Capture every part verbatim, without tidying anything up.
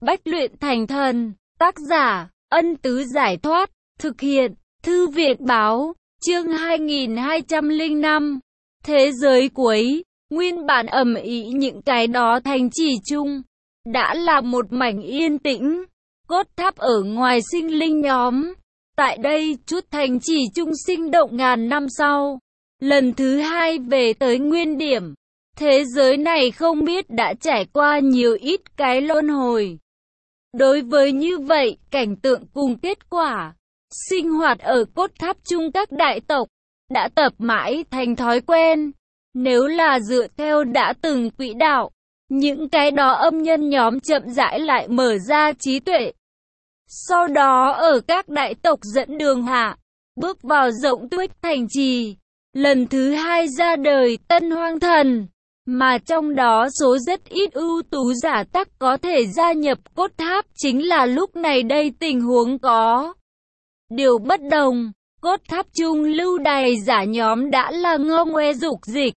Bách luyện thành thần, tác giả, Ân Tứ Giải Thoát, thực hiện, Thư Viện Báo, chương hai nghìn hai trăm lẻ năm. Thế giới cuối, nguyên bản ầm ĩ những cái đó thành trì chung, đã là một mảnh yên tĩnh. Cốt tháp ở ngoài sinh linh nhóm, tại đây chút thành trì chung sinh động ngàn năm sau, lần thứ hai về tới nguyên điểm. Thế giới này không biết đã trải qua nhiều ít cái luân hồi. Đối với như vậy, cảnh tượng cùng kết quả, sinh hoạt ở cốt tháp chung các đại tộc, đã tập mãi thành thói quen. Nếu là dựa theo đã từng quỹ đạo, những cái đó âm nhân nhóm chậm rãi lại mở ra trí tuệ. Sau đó ở các đại tộc dẫn đường hạ, bước vào rộng tuyết thành trì, lần thứ hai ra đời tân hoang thần. Mà trong đó số rất ít ưu tú giả tắc có thể gia nhập cốt tháp, chính là lúc này đây tình huống có điều bất đồng. Cốt tháp chung lưu đày giả nhóm đã là ngô ngoe dục dịch,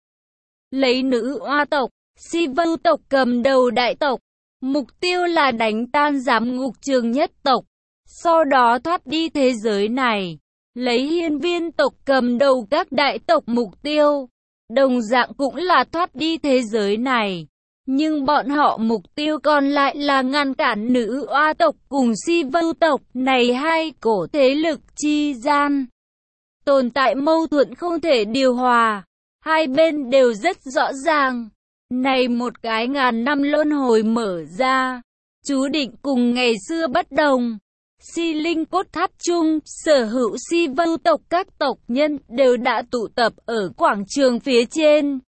lấy nữ oa tộc, si vưu tộc cầm đầu đại tộc, mục tiêu là đánh tan giám ngục trường nhất tộc, sau đó thoát đi thế giới này, lấy hiên viên tộc cầm đầu các đại tộc mục tiêu. Đồng dạng cũng là thoát đi thế giới này, nhưng bọn họ mục tiêu còn lại là ngăn cản nữ oa tộc cùng si vưu tộc này hai cổ thế lực chi gian. Tồn tại mâu thuẫn không thể điều hòa, hai bên đều rất rõ ràng. Này một cái ngàn năm luân hồi mở ra, chú định cùng ngày xưa bất đồng. Si linh cốt tháp chung, sở hữu si vưu tộc các tộc nhân đều đã tụ tập ở quảng trường phía trên.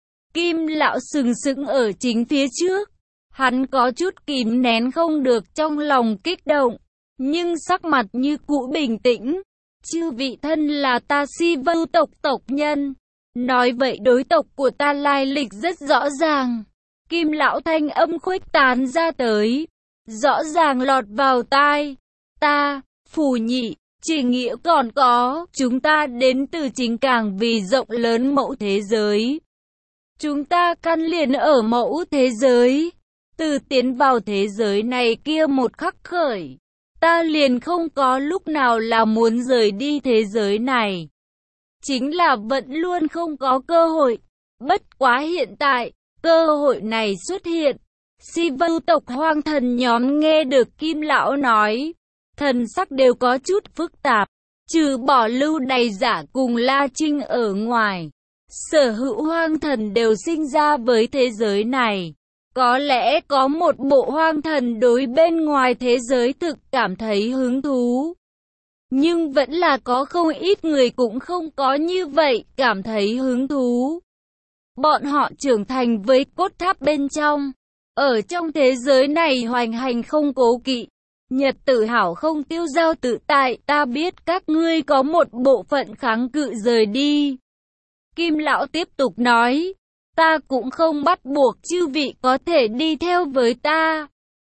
Kim lão sừng sững ở chính phía trước, hắn có chút kìm nén không được trong lòng kích động, nhưng sắc mặt như cũ bình tĩnh. Chư vị thân là ta si vưu tộc tộc nhân, nói vậy đối tộc của ta lai lịch rất rõ ràng. Kim lão thanh âm khuếch tán ra tới, rõ ràng lọt vào tai. Ta, Phù Nhị, chỉ nghĩa còn có, chúng ta đến từ chính càng vì rộng lớn mẫu thế giới. Chúng ta căn liền ở mẫu thế giới. Từ tiến vào thế giới này kia một khắc khởi, ta liền không có lúc nào là muốn rời đi thế giới này. Chính là vẫn luôn không có cơ hội. Bất quá hiện tại, cơ hội này xuất hiện. Si vưu tộc hoang thần nhóm nghe được Kim lão nói, thần sắc đều có chút phức tạp, trừ bỏ lưu đày giả cùng La Trinh ở ngoài. Sở hữu hoang thần đều sinh ra với thế giới này. Có lẽ có một bộ hoang thần đối bên ngoài thế giới thực cảm thấy hứng thú. Nhưng vẫn là có không ít người cũng không có như vậy cảm thấy hứng thú. Bọn họ trưởng thành với cốt tháp bên trong. Ở trong thế giới này hoành hành không cố kỵ. Nhật tử hảo không tiêu dao tự tại, ta biết các ngươi có một bộ phận kháng cự rời đi. Kim lão tiếp tục nói, ta cũng không bắt buộc chư vị có thể đi theo với ta.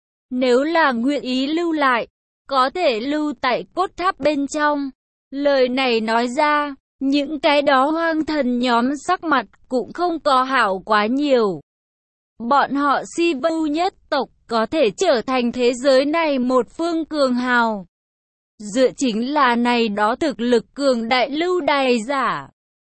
Nếu là nguyện ý lưu lại, có thể lưu tại cốt tháp bên trong. Lời này nói ra, những cái đó hoang thần nhóm sắc mặt cũng không có hảo quá nhiều. Bọn họ si vưu nhất tộc có thể trở thành thế giới này một phương cường hào. Dựa chính là này đó thực lực cường đại lưu đày giả.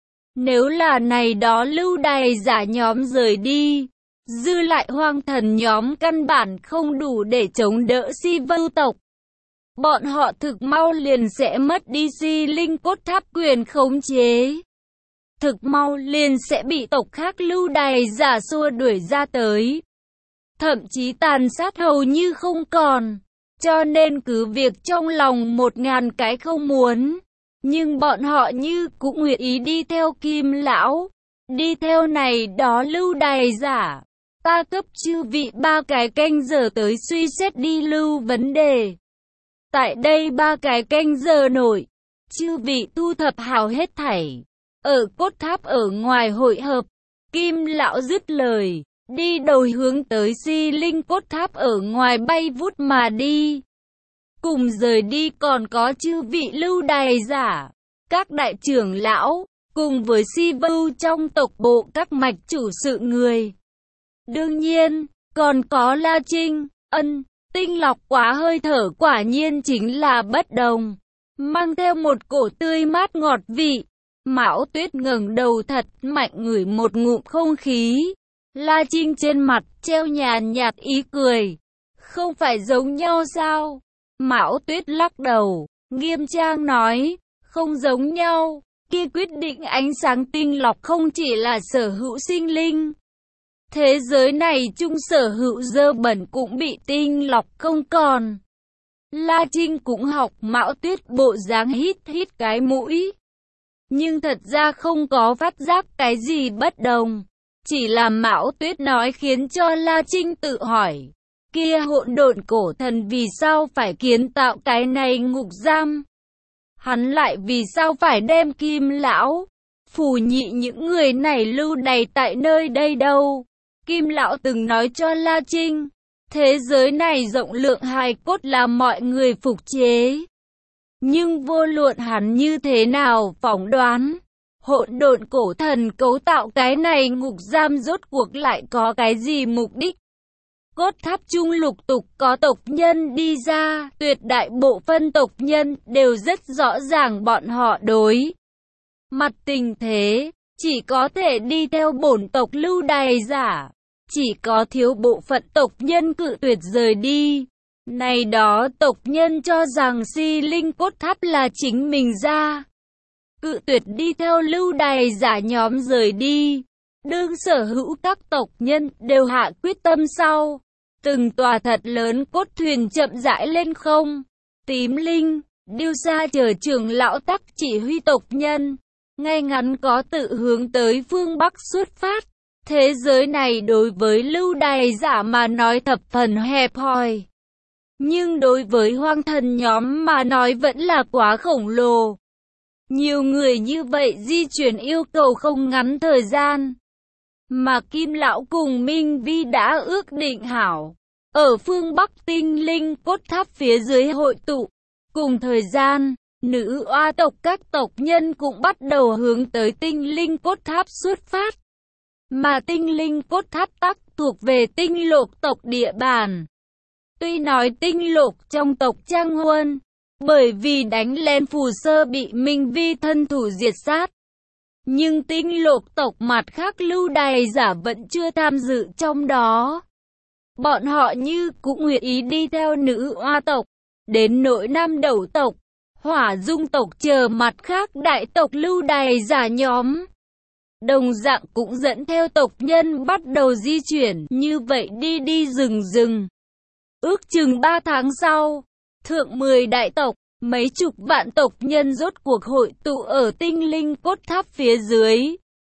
Nếu là này đó lưu đày giả nhóm rời đi, dư lại hoang thần nhóm căn bản không đủ để chống đỡ si vưu tộc. Bọn họ thực mau liền sẽ mất đi si linh cốt tháp quyền khống chế. Thực mau liền sẽ bị tộc khác lưu đày giả xua đuổi ra tới. Thậm chí tàn sát hầu như không còn. Cho nên cứ việc trong lòng một ngàn cái không muốn, nhưng bọn họ như cũng nguyện ý đi theo Kim lão. Đi theo này đó lưu đày giả. Ta cấp chư vị ba cái canh giờ tới suy xét đi lưu vấn đề. Tại đây ba cái canh giờ nổi, chư vị thu thập hào hết thảy. Ở cốt tháp ở ngoài hội hợp, Kim lão dứt lời, đi đầu hướng tới si linh cốt tháp ở ngoài bay vút mà đi. Cùng rời đi còn có chư vị lưu đày giả, các đại trưởng lão, cùng với si vưu trong tộc bộ các mạch chủ sự người. Đương nhiên, còn có La Trinh, Ân, Tinh lọc quá hơi thở quả nhiên chính là bất đồng, mang theo một cổ tươi mát ngọt vị. Mão Tuyết ngẩng đầu thật mạnh ngửi một ngụm không khí. La Trinh trên mặt treo nhàn nhạt ý cười. Không phải giống nhau sao? Mão Tuyết lắc đầu, nghiêm trang nói, không giống nhau. Kia quyết định ánh sáng tinh lọc không chỉ là sở hữu sinh linh. Thế giới này chung sở hữu dơ bẩn cũng bị tinh lọc không còn. La Trinh cũng học Mão Tuyết bộ dáng hít hít cái mũi. Nhưng thật ra không có phát giác cái gì bất đồng. Chỉ là Mão Tuyết nói khiến cho La Trinh tự hỏi. Kia hỗn độn cổ thần vì sao phải kiến tạo cái này ngục giam? Hắn lại vì sao phải đem Kim Lão, Phù Nhị những người này lưu đày tại nơi đây đâu? Kim Lão từng nói cho La Trinh, thế giới này rộng lượng hài cốt là mọi người phục chế. Nhưng vô luận hắn như thế nào phỏng đoán, hỗn độn cổ thần cấu tạo cái này ngục giam rốt cuộc lại có cái gì mục đích? Cốt tháp trung lục tục có tộc nhân đi ra, tuyệt đại bộ phân tộc nhân đều rất rõ ràng bọn họ đối mặt tình thế, chỉ có thể đi theo bổn tộc lưu đày giả, chỉ có thiếu bộ phận tộc nhân cự tuyệt rời đi. Này đó tộc nhân cho rằng Si Linh cốt tháp là chính mình ra, cự tuyệt đi theo lưu đày giả nhóm rời đi. Đương sở hữu các tộc nhân đều hạ quyết tâm sau, từng tòa thật lớn cốt thuyền chậm rãi lên không. Tím Linh, Điêu Sa chờ trưởng lão tắc chỉ huy tộc nhân, ngay ngắn có tự hướng tới phương Bắc xuất phát. Thế giới này đối với lưu đày giả mà nói thập phần hẹp hòi, nhưng đối với hoang thần nhóm mà nói vẫn là quá khổng lồ. Nhiều người như vậy di chuyển yêu cầu không ngắn thời gian. Mà Kim Lão cùng Minh Vi đã ước định hảo, ở phương Bắc tinh linh cốt tháp phía dưới hội tụ. Cùng thời gian, nữ oa tộc các tộc nhân cũng bắt đầu hướng tới tinh linh cốt tháp xuất phát. Mà tinh linh cốt tháp tắc thuộc về tinh lục tộc địa bàn. Tuy nói tinh lục trong tộc Trang Huân, bởi vì đánh lên Phù Sơ bị Minh Vi thân thủ diệt sát. Nhưng tinh lục tộc mặt khác lưu đày giả vẫn chưa tham dự trong đó. Bọn họ như cũng nguyện ý đi theo nữ oa tộc, đến nỗi Nam Đầu tộc, Hỏa Dung tộc chờ mặt khác đại tộc lưu đày giả nhóm. Đồng dạng cũng dẫn theo tộc nhân bắt đầu di chuyển như vậy đi đi rừng rừng. Ước chừng ba tháng sau, thượng mười đại tộc, mấy chục vạn tộc nhân rốt cuộc hội tụ ở tinh linh cốt tháp phía dưới.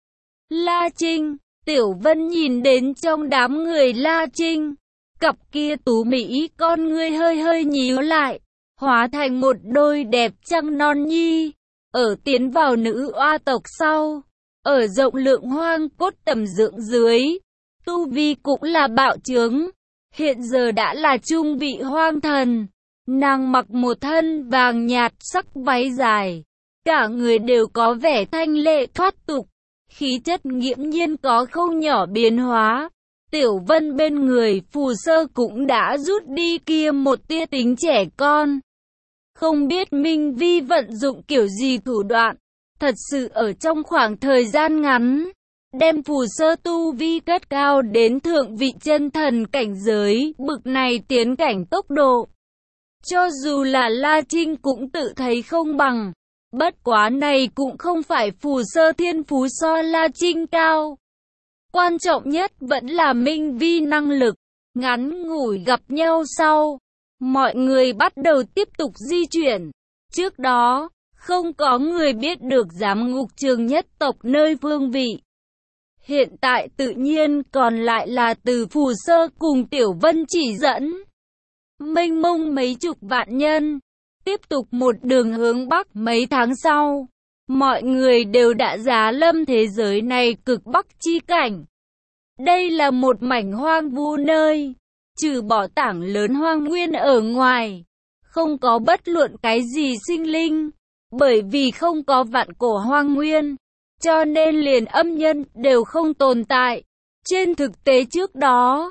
La Trinh, Tiểu Vân nhìn đến trong đám người La Trinh, cặp kia tú mỹ con ngươi hơi hơi nhíu lại, hóa thành một đôi đẹp trăng non nhi. Ở tiến vào nữ oa tộc sau, ở rộng lượng hoang cốt tầm dưỡng dưới, tu vi cũng là bạo trướng, hiện giờ đã là trung vị hoang thần. Nàng mặc một thân vàng nhạt sắc váy dài, cả người đều có vẻ thanh lệ thoát tục, khí chất nghiễm nhiên có không nhỏ biến hóa. Tiểu Vân bên người Phù Sơ cũng đã rút đi kia một tia tính trẻ con. Không biết Minh Vi vận dụng kiểu gì thủ đoạn, thật sự ở trong khoảng thời gian ngắn, đem Phù Sơ tu vi cất cao đến thượng vị chân thần cảnh giới, bực này tiến cảnh tốc độ. Cho dù là La Trinh cũng tự thấy không bằng, bất quá này cũng không phải Phù Sơ thiên phú so La Trinh cao. Quan trọng nhất vẫn là Minh Vi năng lực. Ngắn ngủi gặp nhau sau, mọi người bắt đầu tiếp tục di chuyển. Trước đó, không có người biết được giám ngục trường nhất tộc nơi phương vị. Hiện tại tự nhiên còn lại là từ Phù Sơ cùng Tiểu Vân chỉ dẫn. Mênh mông mấy chục vạn nhân, tiếp tục một đường hướng Bắc. Mấy tháng sau, mọi người đều đã giá lâm thế giới này cực Bắc chi cảnh. Đây là một mảnh hoang vu nơi, trừ bỏ tảng lớn hoang nguyên ở ngoài, không có bất luận cái gì sinh linh. Bởi vì không có vạn cổ hoang nguyên, cho nên liền âm nhân đều không tồn tại. Trên thực tế trước đó,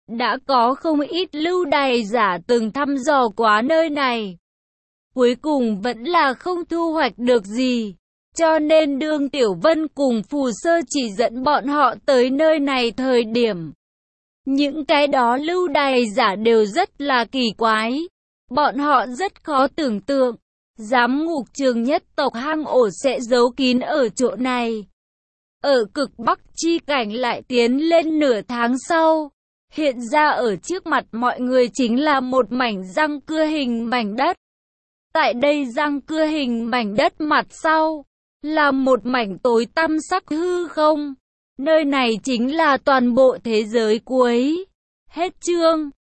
Đã có không ít lưu đày giả từng thăm dò quá nơi này. Cuối cùng vẫn là không thu hoạch được gì. Cho nên Đương Tiểu Vân cùng Phù Sơ chỉ dẫn bọn họ tới nơi này thời điểm. Những cái đó lưu đày giả đều rất là kỳ quái. Bọn họ rất khó tưởng tượng. Giám ngục trường nhất tộc hang ổ sẽ giấu kín ở chỗ này. Ở cực Bắc chi cảnh lại tiến lên nửa tháng sau. Hiện ra ở trước mặt mọi người chính là một mảnh răng cưa hình mảnh đất. Tại đây răng cưa hình mảnh đất mặt sau, là một mảnh tối tăm sắc hư không. Nơi này chính là toàn bộ thế giới cuối. Hết chương.